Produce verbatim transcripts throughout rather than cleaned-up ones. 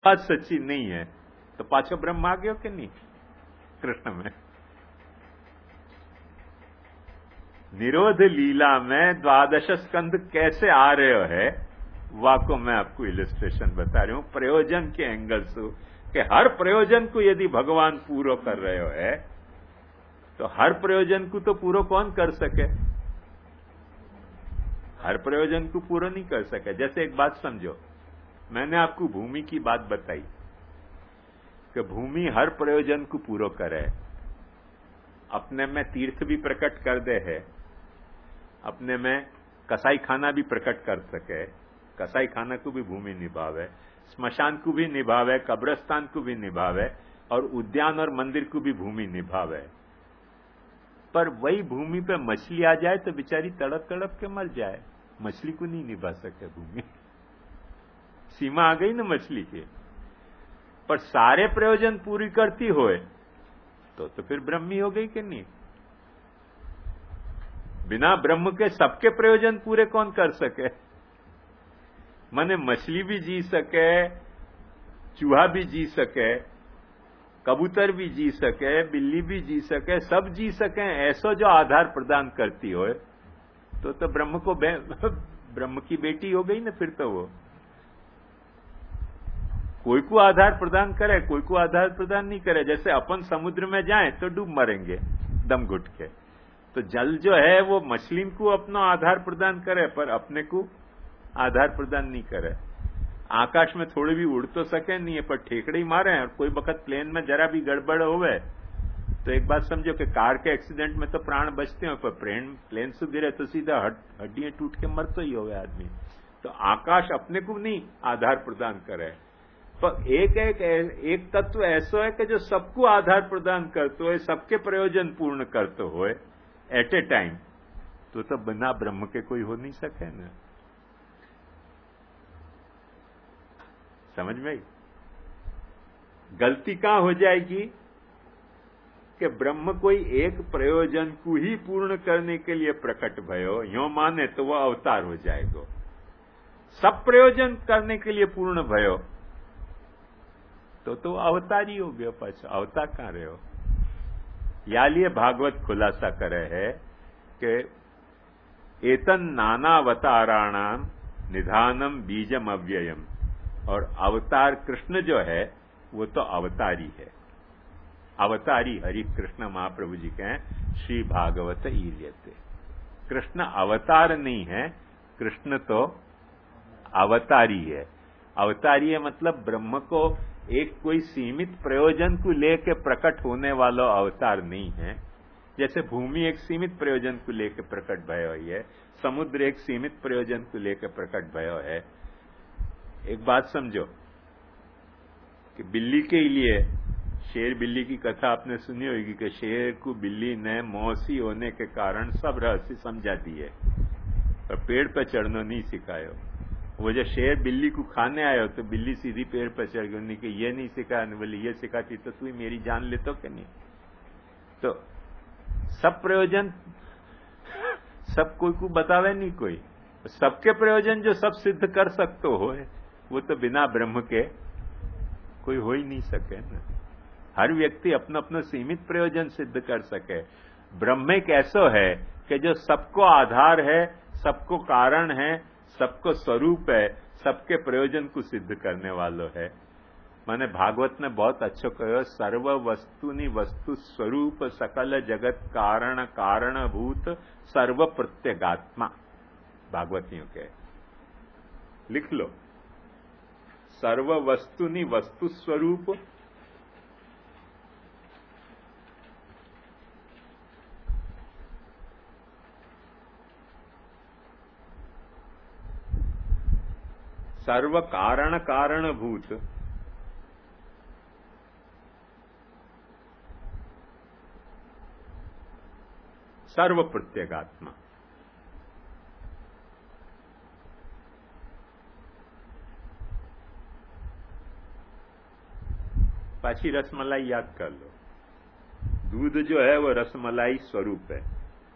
बात सच्ची नहीं है तो पाछो ब्रह्म आ गयो कि नहीं कृष्ण में। निरोध लीला में द्वादश स्कंद कैसे आ रहे है वाको मैं आपको इलिस्ट्रेशन बता रही हूं प्रयोजन के एंगल से कि हर प्रयोजन को यदि भगवान पूरा कर रहे है तो हर प्रयोजन को तो पूरा कौन कर सके, हर प्रयोजन को पूरा नहीं कर सके। जैसे एक बात समझो, मैंने आपको भूमि की बात बताई कि भूमि हर प्रयोजन को पूरा करे, अपने में तीर्थ भी प्रकट कर दे है, अपने में कसाई खाना भी प्रकट कर सके, कसाई खाना को भी भूमि निभावे, स्मशान को भी निभावे, कब्रस्तान को भी निभावे और उद्यान और मंदिर को भी भूमि निभावे। पर वही भूमि पे मछली आ जाए तो बेचारी तड़प तड़प के मर जाए, मछली को नहीं निभा सके भूमि, सीमा आ गई ना मछली की। पर सारे प्रयोजन पूरी करती होए तो तो फिर ब्रह्मी हो गई कि नहीं। बिना ब्रह्म के सबके प्रयोजन पूरे कौन कर सके। माने मछली भी जी सके, चूहा भी जी सके, कबूतर भी जी सके, बिल्ली भी जी सके, सब जी सके, ऐसा जो आधार प्रदान करती हो तो तो ब्रह्म को ब्रह्म की बेटी हो गई ना फिर तो वो। कोई को आधार प्रदान करे, कोई को आधार प्रदान नहीं करे। जैसे अपन समुद्र में जाएं तो डूब मरेंगे दम घुट के, तो जल जो है वो मछली को अपना आधार प्रदान करे पर अपने को आधार प्रदान नहीं करे। आकाश में थोड़ी भी उड़ तो सके नहीं है पर ठेकड़े ही मारे और कोई वक्त प्लेन में जरा भी गड़बड़ होवे तो एक बात समझो कि कार के एक्सीडेंट में तो प्राण बचते हो पर प्लेन प्लेन से गिरे तो सीधा हड्डियां टूट के मरते ही होवे आदमी। तो आकाश अपने को नहीं आधार प्रदान करे, पर एक एक एक तत्व ऐसा है कि जो सबको आधार प्रदान करते हो, सबके प्रयोजन पूर्ण करते हो एट ए टाइम, तो तो बिना ब्रह्म के कोई हो नहीं सके ना। समझ में? गलती कहां हो जाएगी कि ब्रह्म कोई एक प्रयोजन को ही पूर्ण करने के लिए प्रकट भयो, यो माने तो वह अवतार हो जाएगा। सब प्रयोजन करने के लिए पूर्ण भयो तो तो अवतार ही हो गया। पाछा अवतार कहां रहे हो। या लिए भागवत खुलासा करे है कि एतन नानावताराणाम निधानम बीजम अव्ययम, और अवतार कृष्ण जो है वो तो अवतारी है। अवतारी हरि कृष्ण महाप्रभु जी के हैं श्री भागवत ईर्यते। कृष्ण अवतार नहीं है, कृष्ण तो अवतारी है। अवतारी है मतलब ब्रह्म को एक कोई सीमित प्रयोजन को लेकर प्रकट होने वाला अवतार नहीं है। जैसे भूमि एक सीमित प्रयोजन को लेकर प्रकट भयो है, समुद्र एक सीमित प्रयोजन को लेकर प्रकट भयो है। एक बात समझो कि बिल्ली के लिए, शेर बिल्ली की कथा आपने सुनी होगी कि शेर को बिल्ली ने मौसी होने के कारण सब रहस्य समझा दिए पर पेड़ पर चढ़ना नहीं सिखायो। वो जब शेर बिल्ली को खाने आयो तो बिल्ली सीधी पेड़ पर चढ़ गई, उन्हें कि ये नहीं सिखाया, बोली ये सिखाती तो तू मेरी जान ले तो कि नहीं। तो सब प्रयोजन सब कोई को बतावे नहीं कोई, सबके प्रयोजन जो सब सिद्ध कर सकते हो वो तो बिना ब्रह्म के कोई हो ही नहीं सके ना। हर व्यक्ति अपना अपना सीमित प्रयोजन सिद्ध कर सके। ब्रह्म एक ऐसा है कि जो सबको आधार है, सबको कारण है, सबको स्वरूप है, सबके प्रयोजन को सिद्ध करने वालों है। माने भागवत ने बहुत अच्छा कहो, सर्व वस्तुनि वस्तु स्वरूप सकल जगत कारण कारणभूत सर्व प्रत्यगात्मा। भागवतियों के लिख लो, सर्व वस्तुनि वस्तु स्वरूप सर्व कारण कारणभूत सर्व प्रत्यगात्मा। पाछी रसमलाई याद कर लो। दूध जो है वो रसमलाई स्वरूप है,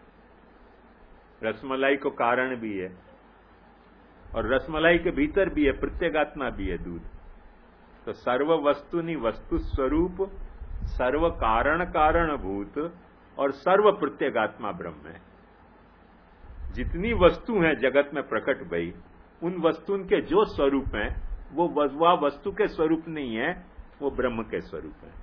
रसमलाई को कारण भी है और रसमलाई के भीतर भी है, प्रत्यगात्मा भी है दूध। तो सर्व वस्तुनि वस्तु स्वरूप, सर्व कारण कारणभूत और सर्व प्रत्यगात्मा ब्रह्म है। जितनी वस्तु हैं जगत में प्रकट भई, उन वस्तुओं के जो स्वरूप हैं वो वह वस्तु के स्वरूप नहीं है, वो ब्रह्म के स्वरूप है।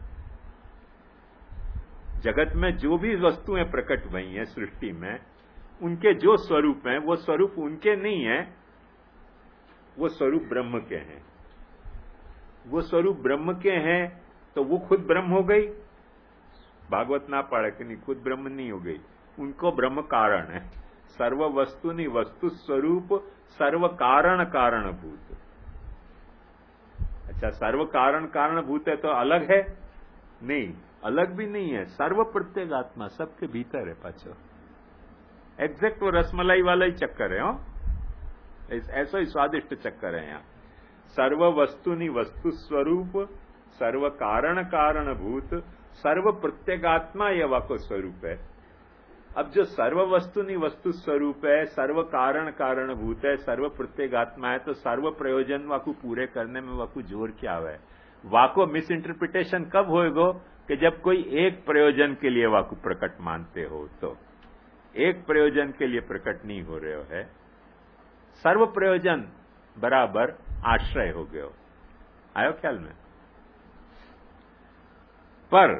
जगत में जो भी वस्तुएं प्रकट भई हैं सृष्टि में, उनके जो स्वरूप हैं वो स्वरूप उनके नहीं है, वो स्वरूप ब्रह्म के हैं। वो स्वरूप ब्रह्म के हैं तो वो खुद ब्रह्म हो गई। भागवत ना पढ़े कि नहीं, खुद ब्रह्म नहीं हो गई, उनको ब्रह्म कारण है। सर्व वस्तुनि वस्तु स्वरूप, सर्व कारण कारणभूत। अच्छा, सर्व कारण कारणभूत है तो अलग है? नहीं, अलग भी नहीं है, सर्व प्रत्यगात्मा सबके भीतर है। पाछो एग्जैक्ट वो रसमलाई वाला ही चक्कर है। हो ऐसा ही स्वादिष्ट चक्कर है यहाँ। सर्व वस्तुनि वस्तु स्वरूप, सर्व कारण कारणभूत, सर्व प्रत्यगात्मा यह वाको स्वरूप है। अब जो सर्व वस्तुनि वस्तु स्वरूप है, सर्व कारण कारणभूत है, सर्व प्रत्यगात्मा है, तो सर्व प्रयोजन वाको पूरे करने में वाको जोर क्या है? वाको मिस इंटरप्रिटेशन कब होएगो कि जब कोई एक प्रयोजन के लिए वाको प्रकट मानते हो। तो एक प्रयोजन के लिए प्रकट नहीं हो रहे हो है, सर्व प्रयोजन बराबर आश्रय हो गए हो। आयो ख्याल में? पर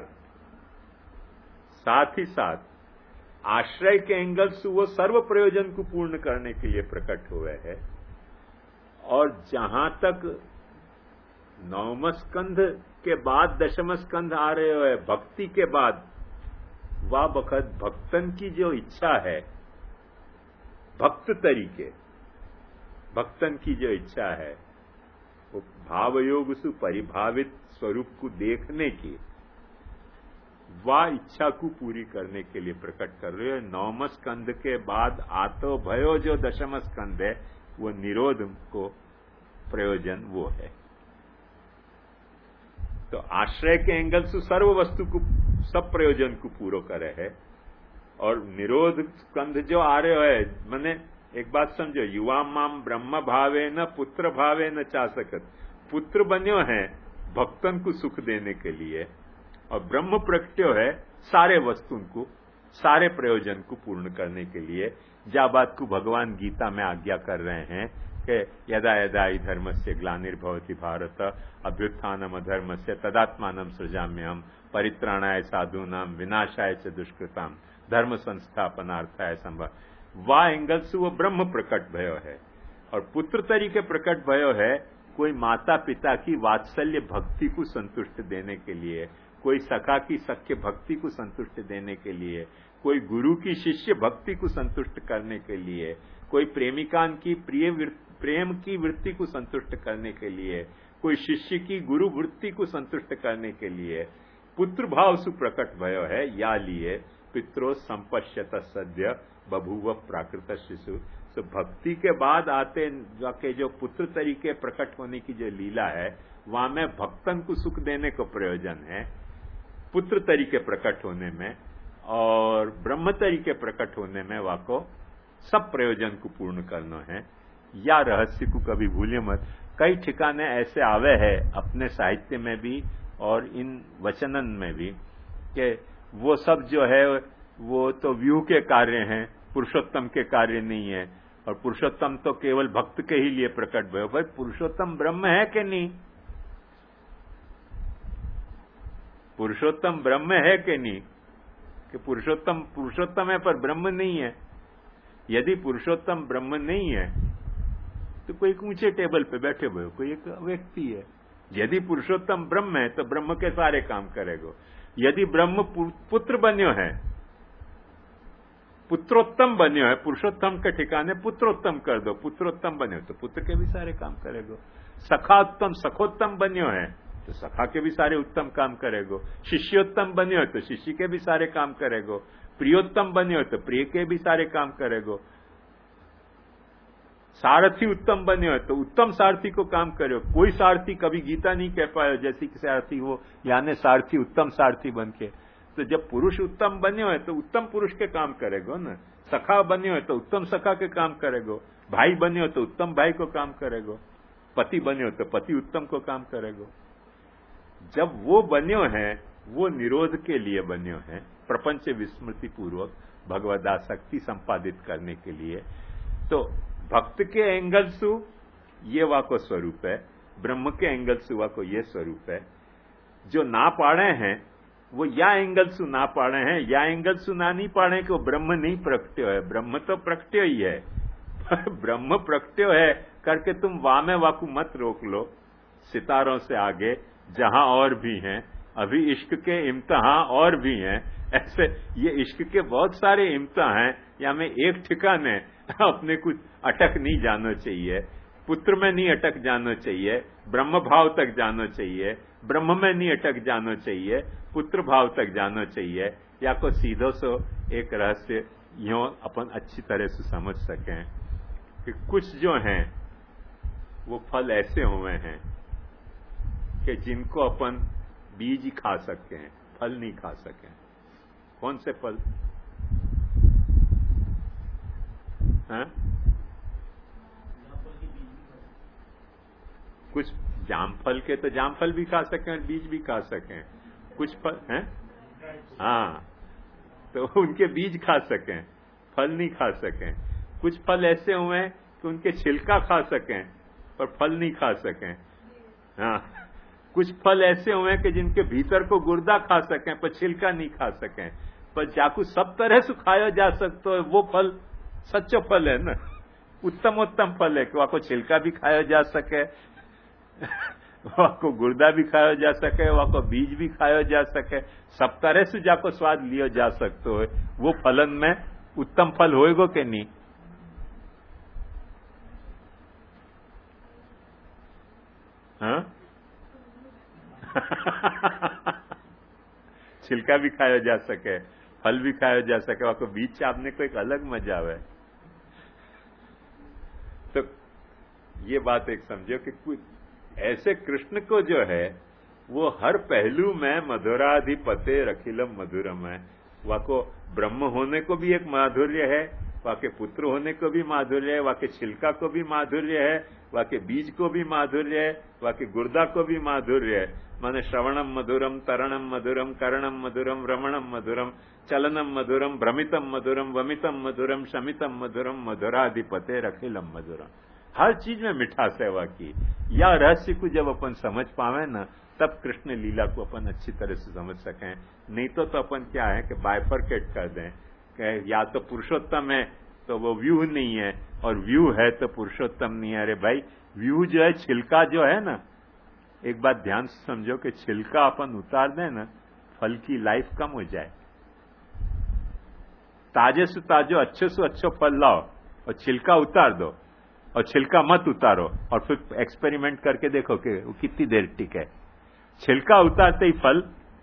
साथ ही साथ आश्रय के एंगल से वो सर्व प्रयोजन को पूर्ण करने के लिए प्रकट हुए है। और जहां तक नवम स्कंध के बाद दशम स्कंध आ रहे हो, भक्ति के बाद, वह बखत भक्तन की जो इच्छा है, भक्त तरीके भक्तन की जो इच्छा है, वो भावयोग से परिभावित स्वरूप को देखने की, वह इच्छा को पूरी करने के लिए प्रकट कर रहे हो। नवम स्कंद के बाद आतो भयो जो दशम स्कंद है, वो निरोध को प्रयोजन वो है। तो आश्रय के एंगल से सर्व वस्तु को, सब प्रयोजन को पूरा करे है। और निरोध स्कंध जो आ रहे है, मैंने एक बात समझो, युवा माम ब्रह्म भावे न पुत्र भावे न चा सकत। पुत्र बन्यो है भक्तन को सुख देने के लिए, और ब्रह्म प्रगट्यो है सारे वस्तुओं को, सारे प्रयोजन को पूर्ण करने के लिए। जा बात को भगवान गीता में आज्ञा कर रहे हैं कि यदा यदा हि धर्मस्य ग्लानिर्भवति भारत अभ्युत्थानम अधर्मस्य तदात्मानं सृजाम्यहम् परित्राणाय साधूनां विनाशाय च दुष्कृताम् धर्म संस्थापनार्थाय संभव। वाह एंगल से वो ब्रह्म प्रकट भयो है। और पुत्र तरीके प्रकट भयो है कोई माता पिता की वात्सल्य भक्ति को संतुष्ट देने के लिए, कोई सखा की सख्य भक्ति को संतुष्ट देने के लिए, कोई गुरु की शिष्य भक्ति को संतुष्ट करने के लिए, कोई प्रेमिकान की प्रिय प्रेम की वृत्ति को संतुष्ट करने के लिए, कोई शिष्य की गुरु वृत्ति को संतुष्ट करने के लिए पुत्र भाव से प्रकट भयो है। या लिए पित्रो संपश्यत सद्य बभूव प्राकृत शिशु। तो भक्ति के बाद आते जाके जो पुत्र तरीके प्रकट होने की जो लीला है, वहां में भक्तन को सुख देने को प्रयोजन है पुत्र तरीके प्रकट होने में, और ब्रह्म तरीके प्रकट होने में वाको सब प्रयोजन को पूर्ण करना है। या रहस्य को कभी भूलिए मत। कई ठिकाने ऐसे आवे है अपने साहित्य में भी और इन वचनन में भी कि वो सब जो है वो तो व्यू के कार्य हैं, पुरुषोत्तम के कार्य नहीं है, और पुरुषोत्तम तो केवल भक्त के ही लिए प्रकट भयो। भाई पुरुषोत्तम ब्रह्म है कि नहीं? पुरुषोत्तम ब्रह्म है कि नहीं? कि पुरुषोत्तम पुरुषोत्तम है पर ब्रह्म नहीं है। यदि पुरुषोत्तम ब्रह्म नहीं है तो कोई ऊंचे टेबल पे बैठे हुए कोई एक व्यक्ति है। यदि पुरुषोत्तम ब्रह्म है तो ब्रह्म के सारे काम करेगा। यदि ब्रह्म पुत्र बन्यो है, पुत्रोत्तम बन्यो है, पुरुषोत्तम के ठिकाने पुत्रोत्तम कर दो, पुत्रोत्तम बन्यो तो पुत्र के भी सारे काम करेगा। सखात्तम सखोत्तम बन्यो है तो सखा के भी सारे उत्तम काम करेगो। शिष्योत्तम बन्यो है तो शिष्य के भी सारे काम करेगो। प्रियोत्तम बन्यो है तो प्रिय के भी सारे काम करेगो। सारथी उत्तम बन्यो है तो उत्तम सारथी को काम करो। कोई सारथी कभी गीता नहीं कह पाया जैसी कि सारथी हो, यानी सारथी उत्तम सारथी बन के। तो जब पुरुष उत्तम बन्यो है तो उत्तम पुरुष के काम करेगो ना। सखा बन्यो है तो उत्तम सखा के काम करेगो। भाई बन्यो तो उत्तम भाई को काम करेगो। पति बन्यो तो पति उत्तम को काम करेगो। जब वो बन्यो है वो निरोध के लिए बन्यो है, प्रपंच विस्मृति पूर्वक भगवदासक्ति संपादित करने के लिए। तो भक्त के एंगल सु ये वाको स्वरूप है, ब्रह्म के एंगल सु वाको ये स्वरूप है। जो ना पाड़े हैं वो या एंगल सु ना पाड़े हैं, या एंगल सु ना नहीं पाड़े कि वो ब्रह्म नहीं प्रकट्यो है। ब्रह्म तो प्रकट्यो ही है ब्रह्म प्रकट्यो है करके तुम वामे वाकू मत रोक लो। सितारों से आगे जहां और भी हैं, अभी इश्क के इम्तिहान और भी हैं। ऐसे ये इश्क के बहुत सारे इम्तिहान हैं, या में एक ठिकाने अपने कुछ अटक नहीं जाना चाहिए। पुत्र में नहीं अटक जाना चाहिए, ब्रह्म भाव तक जाना चाहिए। ब्रह्म में नहीं अटक जाना चाहिए, पुत्र भाव तक जाना चाहिए। या को सीधो सो एक रहस्य यो अपन अच्छी तरह से समझ सकें कि कुछ जो हैं वो फल ऐसे हुए हैं कि जिनको अपन बीज ही खा सकते हैं, फल नहीं खा सके। कौन से फल? हैं? कुछ जामफल के तो जामफल भी खा सकें और बीज भी खा सकें। कुछ फल हैं, हाँ, तो उनके बीज खा सकें, फल नहीं खा सकें। कुछ फल ऐसे हुए हैं कि उनके छिलका खा सकें पर फल नहीं खा सकें। हाँ, कुछ फल ऐसे हुए हैं कि जिनके भीतर को गुर्दा खा सकें पर छिलका नहीं खा सकें। पर जाकू सब तरह से खाया जा सकता है वो फल सच्चो फल है ना, उत्तम उत्तम फल है कि वहां को छिलका भी खाया जा सके, वहां को गुर्दा भी खाया जा सके, वहां को बीज भी खाया जा सके, सब तरह से जाको स्वाद लियो जा सकते हो। वो फलन में उत्तम फल होएगो कि नहीं? हाँ छिलका भी खाया जा सके, फल भी खाया जा सके, वहां को बीज चापने को एक अलग मजा आवे। तो ये बात एक समझो कि कुछ ऐसे कृष्ण को जो है वो हर पहलू में मधुराधिपते रखिलम मधुरम है। वहां को ब्रह्म होने को भी एक माधुर्य है, वहां के पुत्र होने को भी माधुर्य है, वहां के छिलका को भी माधुर्य है, वहां के बीज को भी माधुर्य है, वहां के गुर्दा को भी माधुर्य है। माने श्रवणम मधुरम, तरणम मधुरम, करणम मधुरम, रमणम मधुरम, चलनम मधुरम, भ्रमितम मधुरम, वमितम मधुरम, शमितम मधुरम, मधुराधिपते रखिलम मधुरम। हर चीज में मिठास है वहां की। या रहस्य को जब अपन समझ पावे ना, तब कृष्ण लीला को अपन अच्छी तरह से समझ सकें। नहीं तो, तो अपन क्या है कि बाइफरकेट कर दें कि या तो पुरुषोत्तम है तो वो व्यू नहीं है, और व्यू है तो पुरुषोत्तम नहीं है। अरे भाई, व्यू जो है, छिलका जो है ना, एक बात ध्यान से समझो कि छिलका अपन उतार दें ना, फल की लाइफ कम हो जाए। ताजे से ताजो अच्छे से अच्छो फल लाओ और छिलका उतार दो, और छिलका मत उतारो, और फिर एक्सपेरिमेंट करके देखो कि वो कितनी देर टिके। छिलका उतारते ही फल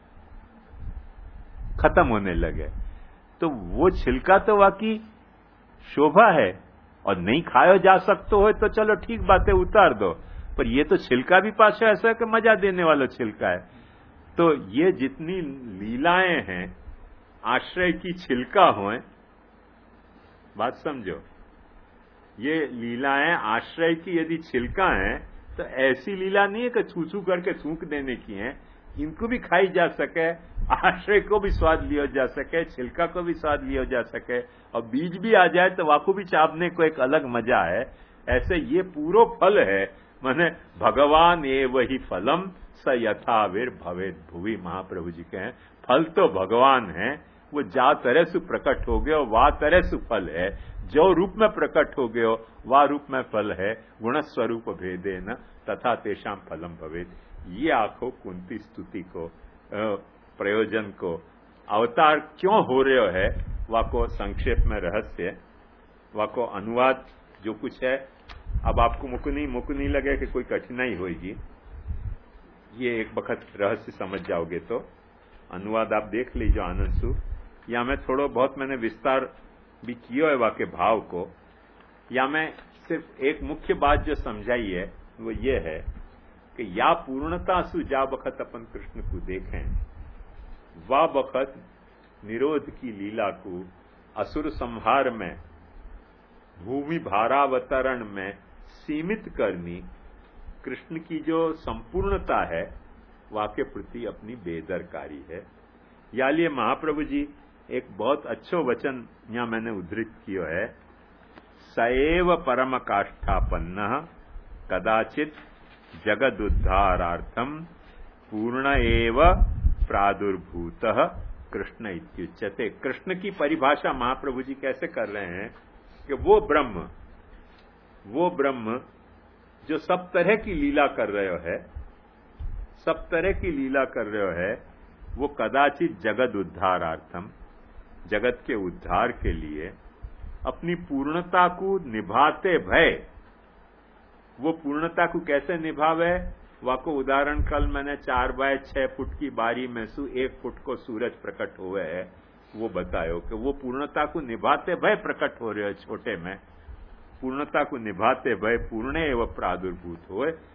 खत्म होने लगे। तो वो छिलका तो वाकई शोभा है, और नहीं खाया जा सकते हो तो चलो ठीक बात है, उतार दो। पर ये तो छिलका भी पास ऐसा है कि मजा देने वाला छिलका है। तो ये जितनी लीलाएं हैं आश्रय की छिलका होए, बात समझो, ये लीलाएं आश्रय की यदि छिलका हैं तो ऐसी लीला नहीं है कि छू छू करके थूक देने की हैं। इनको भी खाई जा सके, आश्रय को भी स्वाद लिया जा सके, छिलका को भी स्वाद लिया जा सके, और बीज भी आ जाए तो वाकू भी चापने को एक अलग मजा है। ऐसे ये पूरो फल है। माने भगवान ये वही फलम स यथावीर भवेद भुवि, महाप्रभु जी कहें फल तो भगवान है, वो जा तरह से प्रकट हो गए वा तरह से फल है। जो रूप में प्रकट हो गए वा रूप में फल है। गुण स्वरूप भेदे न तथा तेषाम फलम भवेद। ये आंखों कुंती स्तुति को, प्रयोजन को, अवतार क्यों हो रहे है, वा को संक्षेप में रहस्य, वा को अनुवाद जो कुछ है। अब आपको मुकुनी मुकुनी लगे कि कोई कठिनाई होगी, ये एक वक्त रहस्य समझ जाओगे तो अनुवाद आप देख लीजिए आनंद सु। या मैं थोड़ा बहुत मैंने विस्तार भी किया है वाके भाव को, या मैं सिर्फ एक मुख्य बात जो समझाई है वो ये है कि या पूर्णता सु जा वक्त अपन कृष्ण को देखें, वा वक्त निरोध की लीला को असुर संहार में, भूमि भारावतरण में सीमित करनी, कृष्ण की जो संपूर्णता है वाके प्रति अपनी बेदरकारी है। या लिए महाप्रभु जी एक बहुत अच्छो वचन यहाँ मैंने उद्धृत किया है, सएव परम काष्ठापन्न कदाचित जगद उद्धारार्थम पूर्ण एव प्रादुर्भूत कृष्ण इत्युच्यते। कृष्ण की परिभाषा महाप्रभु जी कैसे कर रहे हैं कि वो ब्रह्म वो ब्रह्म जो सब तरह की लीला कर रहे है, सब तरह की लीला कर रहे है, वो कदाचित जगत उद्धारार्थम, जगत के उद्धार के लिए अपनी पूर्णता को निभाते भय, वो पूर्णता को कैसे निभावे, वाको उदाहरण कल मैंने चार बाय छह फुट की बारी में सु एक फुट को सूरज प्रकट हुए है, वो बतायो कि वो पूर्णता को निभाते भय प्रकट हो रहे छोटे में, पूर्णता को निभाते भय पूर्ण एवं प्रादुर्भूत होए,